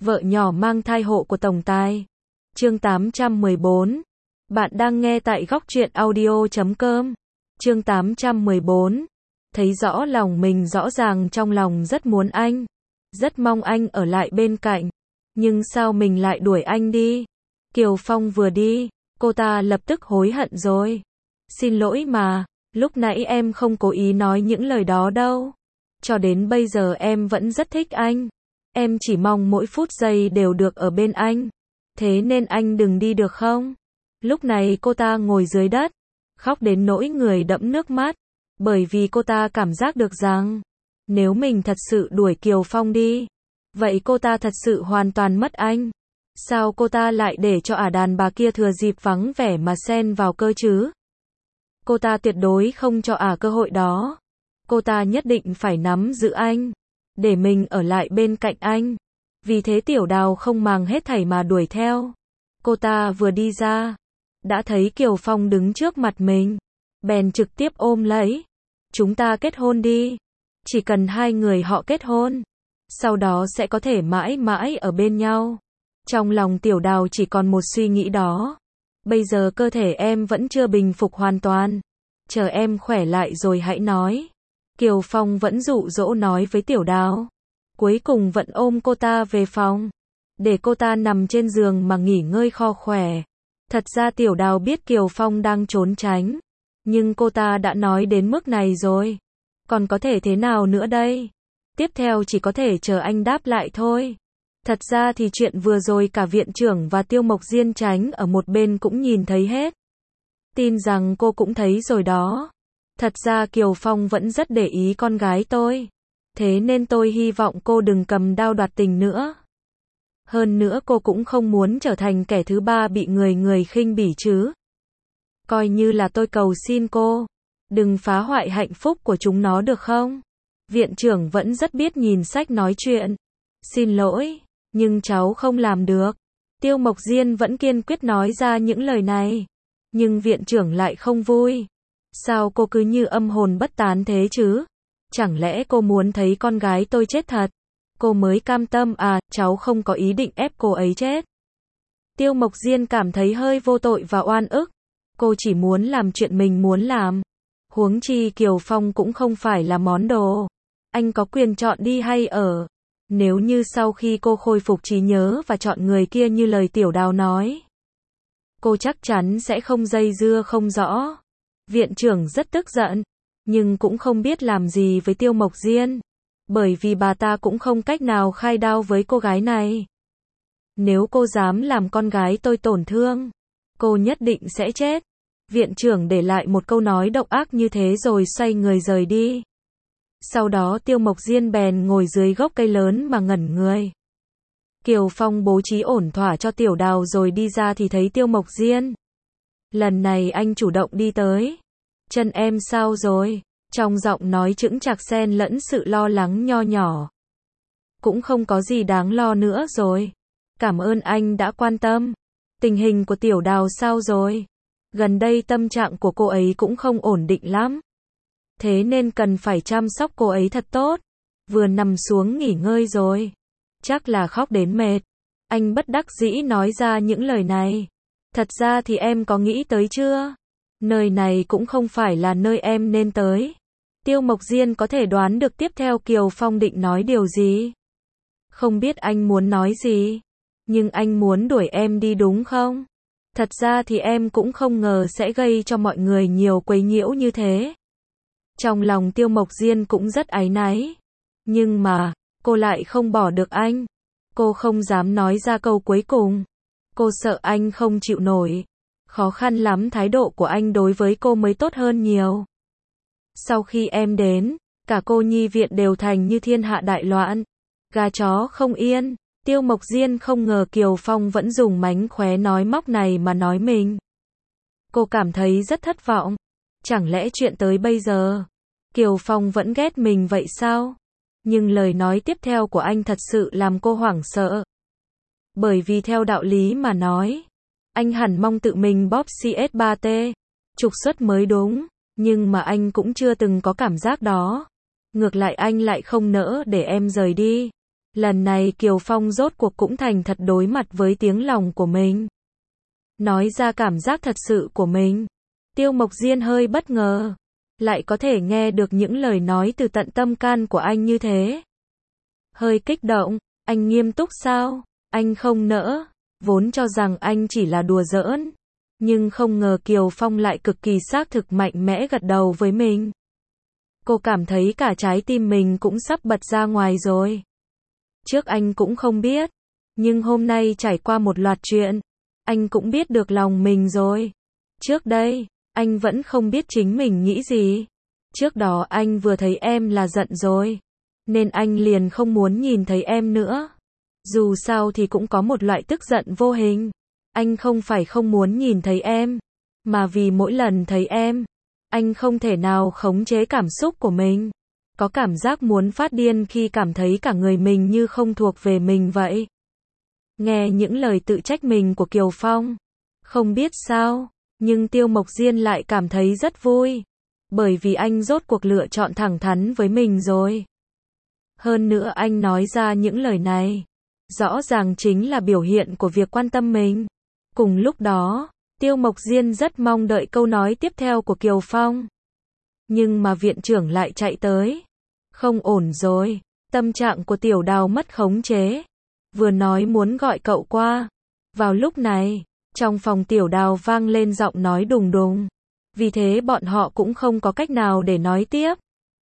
Vợ nhỏ mang thai hộ của tổng tài. Chương 814. Bạn đang nghe tại góc truyện audio.com. Chương 814. Thấy rõ lòng mình rõ ràng trong lòng rất muốn anh. Rất mong anh ở lại bên cạnh. Nhưng sao mình lại đuổi anh đi? Kiều Phong vừa đi, cô ta lập tức hối hận rồi. Xin lỗi mà, lúc nãy em không cố ý nói những lời đó đâu. Cho đến bây giờ em vẫn rất thích anh. Em chỉ mong mỗi phút giây đều được ở bên anh. Thế nên anh đừng đi được không? Lúc này cô ta ngồi dưới đất, khóc đến nỗi người đẫm nước mắt. Bởi vì cô ta cảm giác được rằng, nếu mình thật sự đuổi Kiều Phong đi, vậy cô ta thật sự hoàn toàn mất anh. Sao cô ta lại để cho đàn bà kia thừa dịp vắng vẻ mà xen vào cơ chứ? Cô ta tuyệt đối không cho cơ hội đó. Cô ta nhất định phải nắm giữ anh, để mình ở lại bên cạnh anh. Vì thế Tiểu Đào không màng hết thảy mà đuổi theo. Cô ta vừa đi ra, đã thấy Kiều Phong đứng trước mặt mình, bèn trực tiếp ôm lấy. Chúng ta kết hôn đi. Chỉ cần hai người họ kết hôn, sau đó sẽ có thể mãi mãi ở bên nhau. Trong lòng Tiểu Đào chỉ còn một suy nghĩ đó. Bây giờ cơ thể em vẫn chưa bình phục hoàn toàn. Chờ em khỏe lại rồi hãy nói. Kiều Phong vẫn dụ dỗ nói với Tiểu Đào. Cuối cùng vẫn ôm cô ta về phòng, để cô ta nằm trên giường mà nghỉ ngơi kho khỏe. Thật ra Tiểu Đào biết Kiều Phong đang trốn tránh, nhưng cô ta đã nói đến mức này rồi. Còn có thể thế nào nữa đây? Tiếp theo chỉ có thể chờ anh đáp lại thôi. Thật ra thì chuyện vừa rồi cả viện trưởng và Tiêu Mộc Diên tránh ở một bên cũng nhìn thấy hết. Tin rằng cô cũng thấy rồi đó. Thật ra Kiều Phong vẫn rất để ý con gái tôi. Thế nên tôi hy vọng cô đừng cầm đao đoạt tình nữa. Hơn nữa cô cũng không muốn trở thành kẻ thứ ba bị người khinh bỉ chứ. Coi như là tôi cầu xin cô, đừng phá hoại hạnh phúc của chúng nó được không? Viện trưởng vẫn rất biết nhìn sách nói chuyện. Xin lỗi, nhưng cháu không làm được. Tiêu Mộc Diên vẫn kiên quyết nói ra những lời này. Nhưng viện trưởng lại không vui. Sao cô cứ như âm hồn bất tán thế chứ? Chẳng lẽ cô muốn thấy con gái tôi chết thật? Cô mới cam tâm cháu không có ý định ép cô ấy chết. Tiêu Mộc Diên cảm thấy hơi vô tội và oan ức. Cô chỉ muốn làm chuyện mình muốn làm. Huống chi Kiều Phong cũng không phải là món đồ. Anh có quyền chọn đi hay ở. Nếu như sau khi cô khôi phục trí nhớ và chọn người kia như lời Tiểu Đào nói, cô chắc chắn sẽ không dây dưa không rõ. Viện trưởng rất tức giận, nhưng cũng không biết làm gì với Tiêu Mộc Diên. Bởi vì bà ta cũng không cách nào khai đao với cô gái này. Nếu cô dám làm con gái tôi tổn thương, cô nhất định sẽ chết. Viện trưởng để lại một câu nói độc ác như thế rồi xoay người rời đi. Sau đó Tiêu Mộc Diên bèn ngồi dưới gốc cây lớn mà ngẩn người. Kiều Phong bố trí ổn thỏa cho Tiểu Đào rồi đi ra thì thấy Tiêu Mộc Diên. Lần này anh chủ động đi tới. Chân em sao rồi? Trong giọng nói chững chạc xen lẫn sự lo lắng nho nhỏ. Cũng không có gì đáng lo nữa rồi. Cảm ơn anh đã quan tâm. Tình hình của Tiểu Đào sao rồi? Gần đây tâm trạng của cô ấy cũng không ổn định lắm. Thế nên cần phải chăm sóc cô ấy thật tốt. Vừa nằm xuống nghỉ ngơi rồi. Chắc là khóc đến mệt. Anh bất đắc dĩ nói ra những lời này. Thật ra thì em có nghĩ tới chưa? Nơi này cũng không phải là nơi em nên tới. Tiêu Mộc Diên có thể đoán được tiếp theo Kiều Phong định nói điều gì. Không biết anh muốn nói gì. Nhưng anh muốn đuổi em đi đúng không? Thật ra thì em cũng không ngờ sẽ gây cho mọi người nhiều quấy nhiễu như thế. Trong lòng Tiêu Mộc Diên cũng rất áy náy. Nhưng mà, cô lại không bỏ được anh. Cô không dám nói ra câu cuối cùng. Cô sợ anh không chịu nổi. Khó khăn lắm thái độ của anh đối với cô mới tốt hơn nhiều. Sau khi em đến, cả cô nhi viện đều thành như thiên hạ đại loạn. Gà chó không yên. Tiêu Mộc Diên không ngờ Kiều Phong vẫn dùng mánh khóe nói móc này mà nói mình. Cô cảm thấy rất thất vọng. Chẳng lẽ chuyện tới bây giờ, Kiều Phong vẫn ghét mình vậy sao? Nhưng lời nói tiếp theo của anh thật sự làm cô hoảng sợ. Bởi vì theo đạo lý mà nói, anh hẳn mong tự mình bóp CS3T, trục xuất mới đúng. Nhưng mà anh cũng chưa từng có cảm giác đó. Ngược lại anh lại không nỡ để em rời đi. Lần này Kiều Phong rốt cuộc cũng thành thật đối mặt với tiếng lòng của mình. Nói ra cảm giác thật sự của mình. Tiêu Mộc Diên hơi bất ngờ. Lại có thể nghe được những lời nói từ tận tâm can của anh như thế. Hơi kích động, anh nghiêm túc sao? Anh không nỡ. Vốn cho rằng anh chỉ là đùa giỡn. Nhưng không ngờ Kiều Phong lại cực kỳ xác thực mạnh mẽ gật đầu với mình. Cô cảm thấy cả trái tim mình cũng sắp bật ra ngoài rồi. Trước anh cũng không biết. Nhưng hôm nay trải qua một loạt chuyện. Anh cũng biết được lòng mình rồi. Trước đây, anh vẫn không biết chính mình nghĩ gì. Trước đó anh vừa thấy em là giận rồi. Nên anh liền không muốn nhìn thấy em nữa. Dù sao thì cũng có một loại tức giận vô hình. Anh không phải không muốn nhìn thấy em. Mà vì mỗi lần thấy em, anh không thể nào khống chế cảm xúc của mình. Có cảm giác muốn phát điên khi cảm thấy cả người mình như không thuộc về mình vậy. Nghe những lời tự trách mình của Kiều Phong. Không biết sao, nhưng Tiêu Mộc Diên lại cảm thấy rất vui. Bởi vì anh rốt cuộc lựa chọn thẳng thắn với mình rồi. Hơn nữa anh nói ra những lời này. Rõ ràng chính là biểu hiện của việc quan tâm mình. Cùng lúc đó, Tiêu Mộc Diên rất mong đợi câu nói tiếp theo của Kiều Phong. Nhưng mà viện trưởng lại chạy tới. Không ổn rồi, tâm trạng của Tiểu Đào mất khống chế. Vừa nói muốn gọi cậu qua. Vào lúc này, trong phòng Tiểu Đào vang lên giọng nói đùng đùng. Vì thế bọn họ cũng không có cách nào để nói tiếp.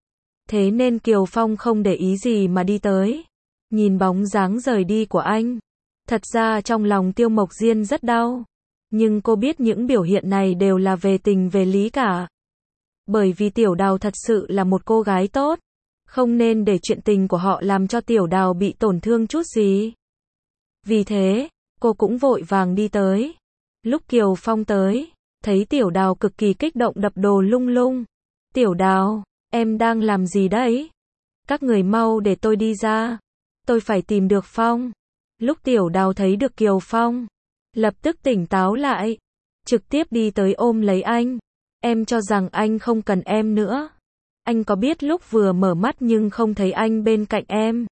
Thế nên Kiều Phong không để ý gì mà đi tới. Nhìn bóng dáng rời đi của anh. Thật ra trong lòng Tiêu Mộc Diên rất đau. Nhưng cô biết những biểu hiện này đều là về tình về lý cả. Bởi vì Tiểu Đào thật sự là một cô gái tốt. Không nên để chuyện tình của họ làm cho Tiểu Đào bị tổn thương chút gì. Vì thế, cô cũng vội vàng đi tới. Lúc Kiều Phong tới, thấy Tiểu Đào cực kỳ kích động đập đồ lung lung. Tiểu Đào, em đang làm gì đấy? Các người mau để tôi đi ra. Tôi phải tìm được Phong. Lúc Tiểu Đào thấy được Kiều Phong, lập tức tỉnh táo lại. Trực tiếp đi tới ôm lấy anh. Em cho rằng anh không cần em nữa. Anh có biết lúc vừa mở mắt nhưng không thấy anh bên cạnh em.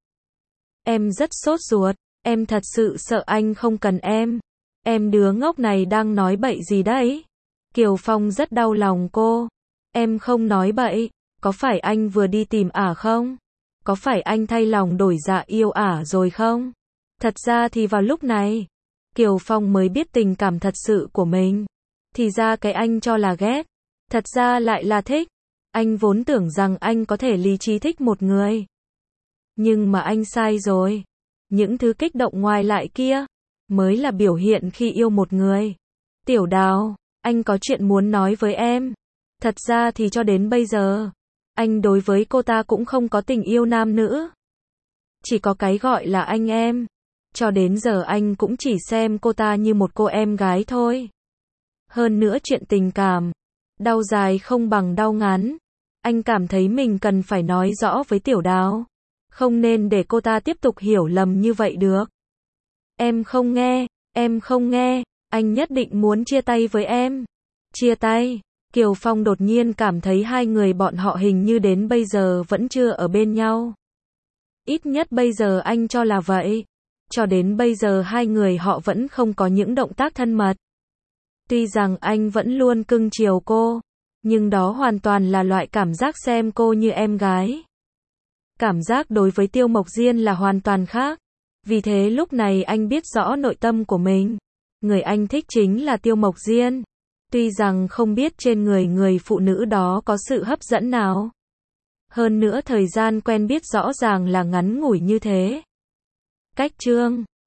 Em rất sốt ruột. Em thật sự sợ anh không cần em. Em đứa ngốc này đang nói bậy gì đấy? Kiều Phong rất đau lòng cô. Em không nói bậy. Có phải anh vừa đi tìm ả không? Có phải anh thay lòng đổi dạ yêu ả rồi không? Thật ra thì vào lúc này, Kiều Phong mới biết tình cảm thật sự của mình. Thì ra cái anh cho là ghét, thật ra lại là thích. Anh vốn tưởng rằng anh có thể lý trí thích một người. Nhưng mà anh sai rồi. Những thứ kích động ngoài lại kia, mới là biểu hiện khi yêu một người. Tiểu Đào, anh có chuyện muốn nói với em. Thật ra thì cho đến bây giờ, anh đối với cô ta cũng không có tình yêu nam nữ. Chỉ có cái gọi là anh em. Cho đến giờ anh cũng chỉ xem cô ta như một cô em gái thôi. Hơn nữa chuyện tình cảm, đau dài không bằng đau ngắn. Anh cảm thấy mình cần phải nói rõ với Tiểu Đào. Không nên để cô ta tiếp tục hiểu lầm như vậy được. Em không nghe, anh nhất định muốn chia tay với em. Chia tay? Kiều Phong đột nhiên cảm thấy hai người bọn họ hình như đến bây giờ vẫn chưa ở bên nhau. Ít nhất bây giờ anh cho là vậy. Cho đến bây giờ hai người họ vẫn không có những động tác thân mật. Tuy rằng anh vẫn luôn cưng chiều cô, nhưng đó hoàn toàn là loại cảm giác xem cô như em gái. Cảm giác đối với Tiêu Mộc Diên là hoàn toàn khác. Vì thế lúc này anh biết rõ nội tâm của mình. Người anh thích chính là Tiêu Mộc Diên. Tuy rằng không biết trên người phụ nữ đó có sự hấp dẫn nào. Hơn nữa thời gian quen biết rõ ràng là ngắn ngủi như thế. Cách chương